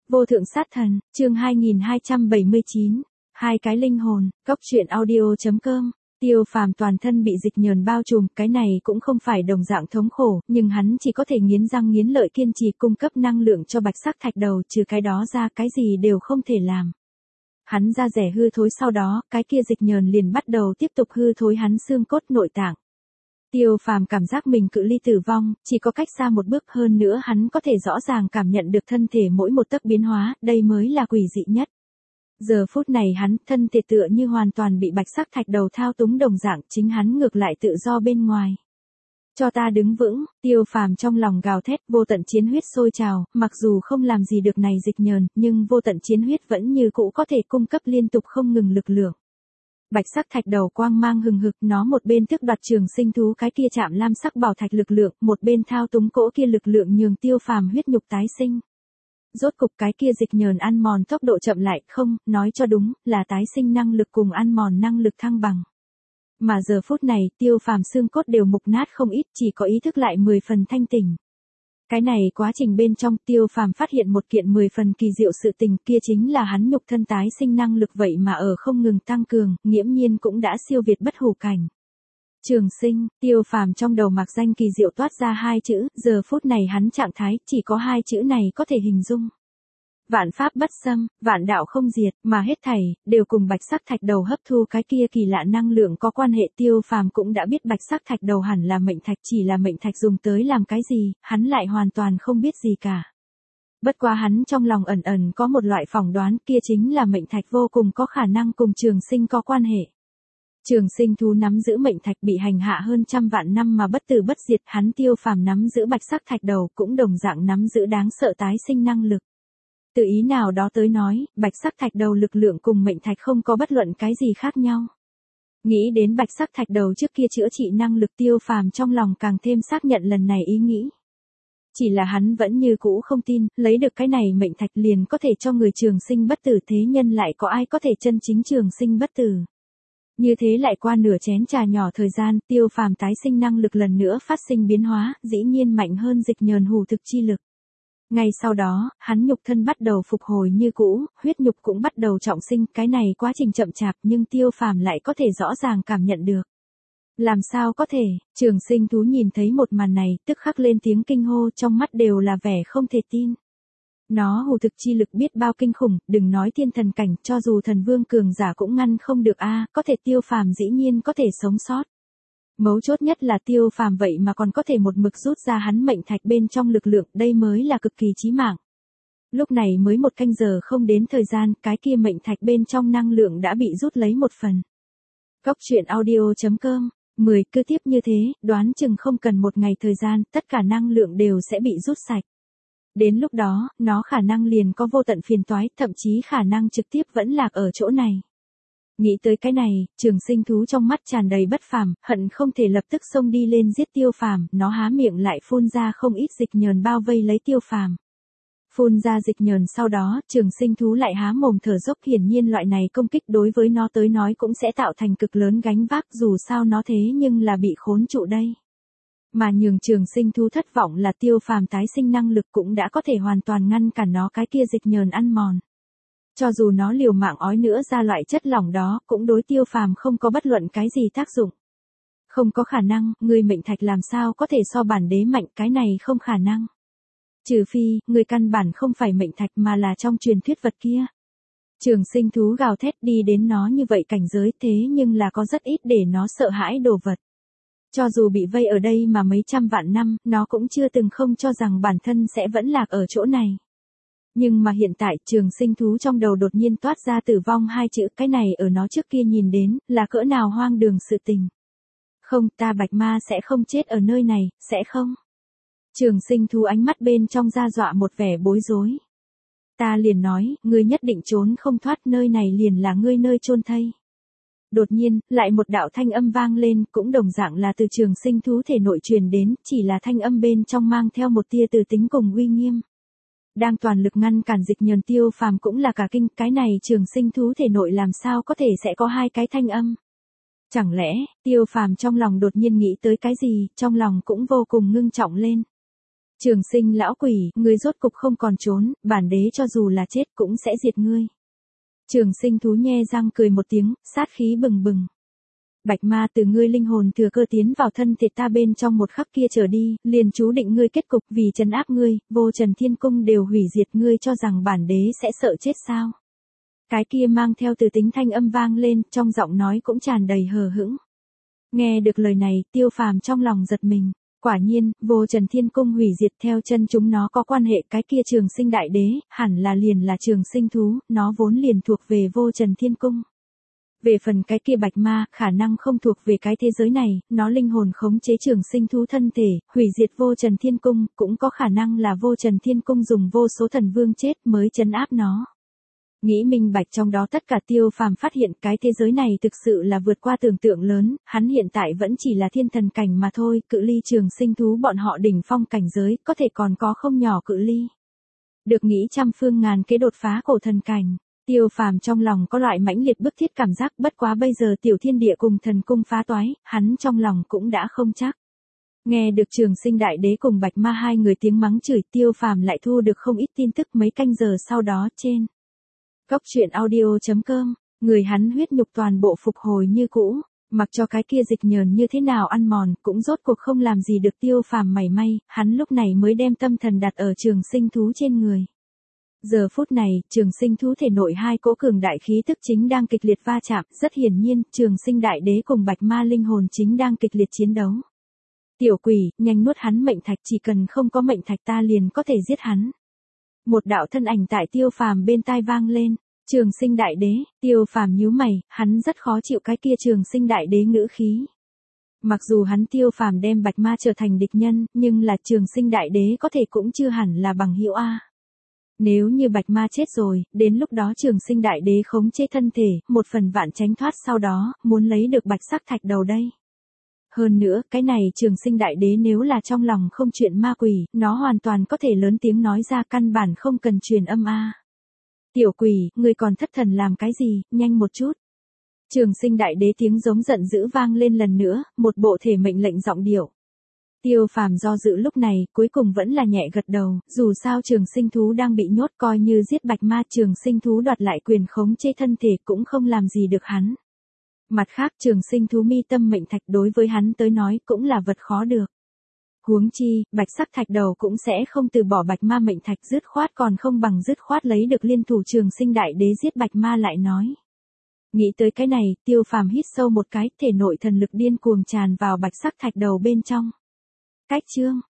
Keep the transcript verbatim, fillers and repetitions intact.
Vô thượng sát thần, chương hai nghìn hai trăm bảy mươi chín, hai cái linh hồn, cốc truyện audio.com. Tiêu Phàm toàn thân bị dịch nhờn bao trùm, cái này cũng không phải đồng dạng thống khổ, nhưng hắn chỉ có thể nghiến răng nghiến lợi kiên trì cung cấp năng lượng cho bạch sắc thạch đầu, trừ cái đó ra cái gì đều không thể làm. Hắn da rẻ hư thối, sau đó, cái kia dịch nhờn liền bắt đầu tiếp tục hư thối hắn xương cốt nội tạng. Tiêu Phàm cảm giác mình cự ly tử vong, chỉ có cách xa một bước, hơn nữa hắn có thể rõ ràng cảm nhận được thân thể mỗi một tấc biến hóa, đây mới là quỷ dị nhất. Giờ phút này hắn, thân thể tựa như hoàn toàn bị bạch sắc thạch đầu thao túng đồng dạng, chính hắn ngược lại tự do bên ngoài. Cho ta đứng vững, Tiêu Phàm trong lòng gào thét, vô tận chiến huyết sôi trào, mặc dù không làm gì được này dịch nhờn, nhưng vô tận chiến huyết vẫn như cũ có thể cung cấp liên tục không ngừng lực lượng. Bạch sắc thạch đầu quang mang hừng hực, nó một bên tước đoạt trường sinh thú cái kia chạm lam sắc bảo thạch lực lượng, một bên thao túng cỗ kia lực lượng nhường Tiêu Phàm huyết nhục tái sinh. Rốt cục cái kia dịch nhờn ăn mòn tốc độ chậm lại, không, nói cho đúng, là tái sinh năng lực cùng ăn mòn năng lực thăng bằng. Mà giờ phút này, Tiêu Phàm xương cốt đều mục nát không ít, chỉ có ý thức lại mười phần thanh tỉnh. Cái này quá trình bên trong, Tiêu Phàm phát hiện một kiện mười phần kỳ diệu sự tình, kia chính là hắn nhục thân tái sinh năng lực vậy mà ở không ngừng tăng cường, nghiễm nhiên cũng đã siêu việt bất hủ cảnh. Trường sinh, Tiêu Phàm trong đầu mạc danh kỳ diệu toát ra hai chữ, giờ phút này hắn trạng thái, chỉ có hai chữ này có thể hình dung. Vạn pháp bất xâm, vạn đạo không diệt, mà hết thảy, đều cùng bạch sắc thạch đầu hấp thu cái kia kỳ lạ năng lượng có quan hệ. Tiêu Phàm cũng đã biết bạch sắc thạch đầu hẳn là mệnh thạch, chỉ là mệnh thạch dùng tới làm cái gì, hắn lại hoàn toàn không biết gì cả. Bất quá hắn trong lòng ẩn ẩn có một loại phỏng đoán, kia chính là mệnh thạch vô cùng có khả năng cùng trường sinh có quan hệ. Trường sinh thú nắm giữ mệnh thạch bị hành hạ hơn trăm vạn năm mà bất tử bất diệt, hắn Tiêu Phàm nắm giữ bạch sắc thạch đầu cũng đồng dạng nắm giữ đáng sợ tái sinh năng lực. Từ ý nào đó tới nói, bạch sắc thạch đầu lực lượng cùng mệnh thạch không có bất luận cái gì khác nhau. Nghĩ đến bạch sắc thạch đầu trước kia chữa trị năng lực, Tiêu Phàm trong lòng càng thêm xác nhận lần này ý nghĩ. Chỉ là hắn vẫn như cũ không tin, lấy được cái này mệnh thạch liền có thể cho người trường sinh bất tử, thế nhân lại có ai có thể chân chính trường sinh bất tử. Như thế lại qua nửa chén trà nhỏ thời gian, Tiêu Phàm tái sinh năng lực lần nữa phát sinh biến hóa, dĩ nhiên mạnh hơn dịch nhờn hủ thực chi lực. Ngay sau đó, hắn nhục thân bắt đầu phục hồi như cũ, huyết nhục cũng bắt đầu trọng sinh, cái này quá trình chậm chạp nhưng Tiêu Phàm lại có thể rõ ràng cảm nhận được. Làm sao có thể, trường sinh thú nhìn thấy một màn này, tức khắc lên tiếng kinh hô, trong mắt đều là vẻ không thể tin. Nó hủ thực chi lực biết bao kinh khủng, đừng nói thiên thần cảnh, cho dù thần vương cường giả cũng ngăn không được a, có thể Tiêu Phàm dĩ nhiên có thể sống sót. Mấu chốt nhất là Tiêu Phàm vậy mà còn có thể một mực rút ra hắn mệnh thạch bên trong lực lượng, đây mới là cực kỳ chí mạng. Lúc này mới một canh giờ không đến thời gian, cái kia mệnh thạch bên trong năng lượng đã bị rút lấy một phần. Cốc truyện audio.com, mười cứ tiếp như thế, đoán chừng không cần một ngày thời gian, tất cả năng lượng đều sẽ bị rút sạch. Đến lúc đó, nó khả năng liền có vô tận phiền toái, thậm chí khả năng trực tiếp vẫn lạc ở chỗ này. Nghĩ tới cái này, trường sinh thú trong mắt tràn đầy bất phàm, hận không thể lập tức xông đi lên giết Tiêu Phàm, nó há miệng lại phun ra không ít dịch nhờn bao vây lấy Tiêu Phàm. Phun ra dịch nhờn sau đó, trường sinh thú lại há mồm thở dốc, hiển nhiên loại này công kích đối với nó tới nói cũng sẽ tạo thành cực lớn gánh vác, dù sao nó thế nhưng là bị khốn trụ đây. Mà nhường trường sinh thú thất vọng là Tiêu Phàm tái sinh năng lực cũng đã có thể hoàn toàn ngăn cản nó cái kia dịch nhờn ăn mòn. Cho dù nó liều mạng ói nữa ra loại chất lỏng đó, cũng đối Tiêu Phàm không có bất luận cái gì tác dụng. Không có khả năng, người mệnh thạch làm sao có thể so bản đế mạnh, cái này không khả năng. Trừ phi, người căn bản không phải mệnh thạch mà là trong truyền thuyết vật kia. Trường sinh thú gào thét đi đến nó như vậy cảnh giới, thế nhưng là có rất ít để nó sợ hãi đồ vật. Cho dù bị vây ở đây mà mấy trăm vạn năm, nó cũng chưa từng không cho rằng bản thân sẽ vẫn lạc ở chỗ này. Nhưng mà hiện tại, trường sinh thú trong đầu đột nhiên toát ra tử vong hai chữ, cái này ở nó trước kia nhìn đến, là cỡ nào hoang đường sự tình. Không, ta bạch ma sẽ không chết ở nơi này, sẽ không. Trường sinh thú ánh mắt bên trong ra dọa một vẻ bối rối. Ta liền nói, ngươi nhất định trốn không thoát, nơi này liền là ngươi nơi chôn thây. Đột nhiên, lại một đạo thanh âm vang lên, cũng đồng dạng là từ trường sinh thú thể nội truyền đến, chỉ là thanh âm bên trong mang theo một tia từ tính cùng uy nghiêm. Đang toàn lực ngăn cản dịch nhờn Tiêu Phàm cũng là cả kinh, cái này trường sinh thú thể nội làm sao có thể sẽ có hai cái thanh âm. Chẳng lẽ, Tiêu Phàm trong lòng đột nhiên nghĩ tới cái gì, trong lòng cũng vô cùng ngưng trọng lên. Trường Sinh lão quỷ, ngươi rốt cục không còn trốn, bản đế cho dù là chết cũng sẽ diệt ngươi. Trường Sinh thú nhe răng cười một tiếng, sát khí bừng bừng. Bạch ma, từ ngươi linh hồn thừa cơ tiến vào thân thể ta bên trong một khắc kia trở đi, liền chú định ngươi kết cục, vì trấn áp ngươi, vô trần thiên cung đều hủy diệt, ngươi cho rằng bản đế sẽ sợ chết sao? Cái kia mang theo từ tính thanh âm vang lên, trong giọng nói cũng tràn đầy hờ hững. Nghe được lời này, Tiêu Phàm trong lòng giật mình. Quả nhiên, vô trần thiên cung hủy diệt theo chân chúng nó có quan hệ, cái kia Trường Sinh đại đế, hẳn là liền là Trường Sinh thú, nó vốn liền thuộc về vô trần thiên cung. Về phần cái kia bạch ma, khả năng không thuộc về cái thế giới này, nó linh hồn khống chế Trường Sinh thú thân thể, hủy diệt vô trần thiên cung, cũng có khả năng là vô trần thiên cung dùng vô số thần vương chết mới trấn áp nó. Nghĩ minh bạch trong đó tất cả, Tiêu Phàm phát hiện cái thế giới này thực sự là vượt qua tưởng tượng lớn, hắn hiện tại vẫn chỉ là thiên thần cảnh mà thôi, cự ly Trường Sinh thú bọn họ đỉnh phong cảnh giới, có thể còn có không nhỏ cự ly. Được nghĩ trăm phương ngàn kế đột phá cổ thần cảnh, Tiêu Phàm trong lòng có loại mãnh liệt bức thiết cảm giác, bất quá bây giờ tiểu thiên địa cùng thần cung phá toái, hắn trong lòng cũng đã không chắc. Nghe được Trường Sinh đại đế cùng bạch ma hai người tiếng mắng chửi, Tiêu Phàm lại thu được không ít tin tức mấy canh giờ sau đó trên Cốc truyện audio chấm com, người hắn huyết nhục toàn bộ phục hồi như cũ, mặc cho cái kia dịch nhờn như thế nào ăn mòn, cũng rốt cuộc không làm gì được Tiêu Phàm mảy may, hắn lúc này mới đem tâm thần đặt ở Trường Sinh thú trên người. Giờ phút này, Trường Sinh thú thể nội hai cỗ cường đại khí tức chính đang kịch liệt va chạm, rất hiển nhiên, Trường Sinh đại đế cùng bạch ma linh hồn chính đang kịch liệt chiến đấu. Tiểu quỷ, nhanh nuốt hắn mệnh thạch, chỉ cần không có mệnh thạch ta liền có thể giết hắn. Một đạo thân ảnh tại Tiêu Phàm bên tai vang lên, Trường Sinh đại đế, Tiêu Phàm nhíu mày, hắn rất khó chịu cái kia Trường Sinh đại đế ngữ khí. Mặc dù hắn Tiêu Phàm đem bạch ma trở thành địch nhân, nhưng là Trường Sinh đại đế có thể cũng chưa hẳn là bằng hữu a. Nếu như bạch ma chết rồi, đến lúc đó Trường Sinh đại đế khống chế thân thể, một phần vạn tránh thoát sau đó, muốn lấy được bạch sắc thạch đầu đây. Hơn nữa, cái này Trường Sinh đại đế nếu là trong lòng không chuyện ma quỷ, nó hoàn toàn có thể lớn tiếng nói ra, căn bản không cần truyền âm a. Tiểu quỷ, ngươi còn thất thần làm cái gì, nhanh một chút. Trường Sinh đại đế tiếng giống giận dữ vang lên lần nữa, một bộ thể mệnh lệnh giọng điệu. Tiêu Phàm do dự lúc này, cuối cùng vẫn là nhẹ gật đầu, dù sao Trường Sinh thú đang bị nhốt, coi như giết bạch ma, Trường Sinh thú đoạt lại quyền khống chế thân thể cũng không làm gì được hắn. Mặt khác, Trường Sinh thú mi tâm mệnh thạch đối với hắn tới nói cũng là vật khó được. Huống chi, bạch sắc thạch đầu cũng sẽ không từ bỏ bạch ma mệnh thạch, dứt khoát còn không bằng dứt khoát lấy được liên thủ Trường Sinh đại đế giết bạch ma lại nói. Nghĩ tới cái này, Tiêu Phàm hít sâu một cái, thể nội thần lực điên cuồng tràn vào bạch sắc thạch đầu bên trong. Cách chương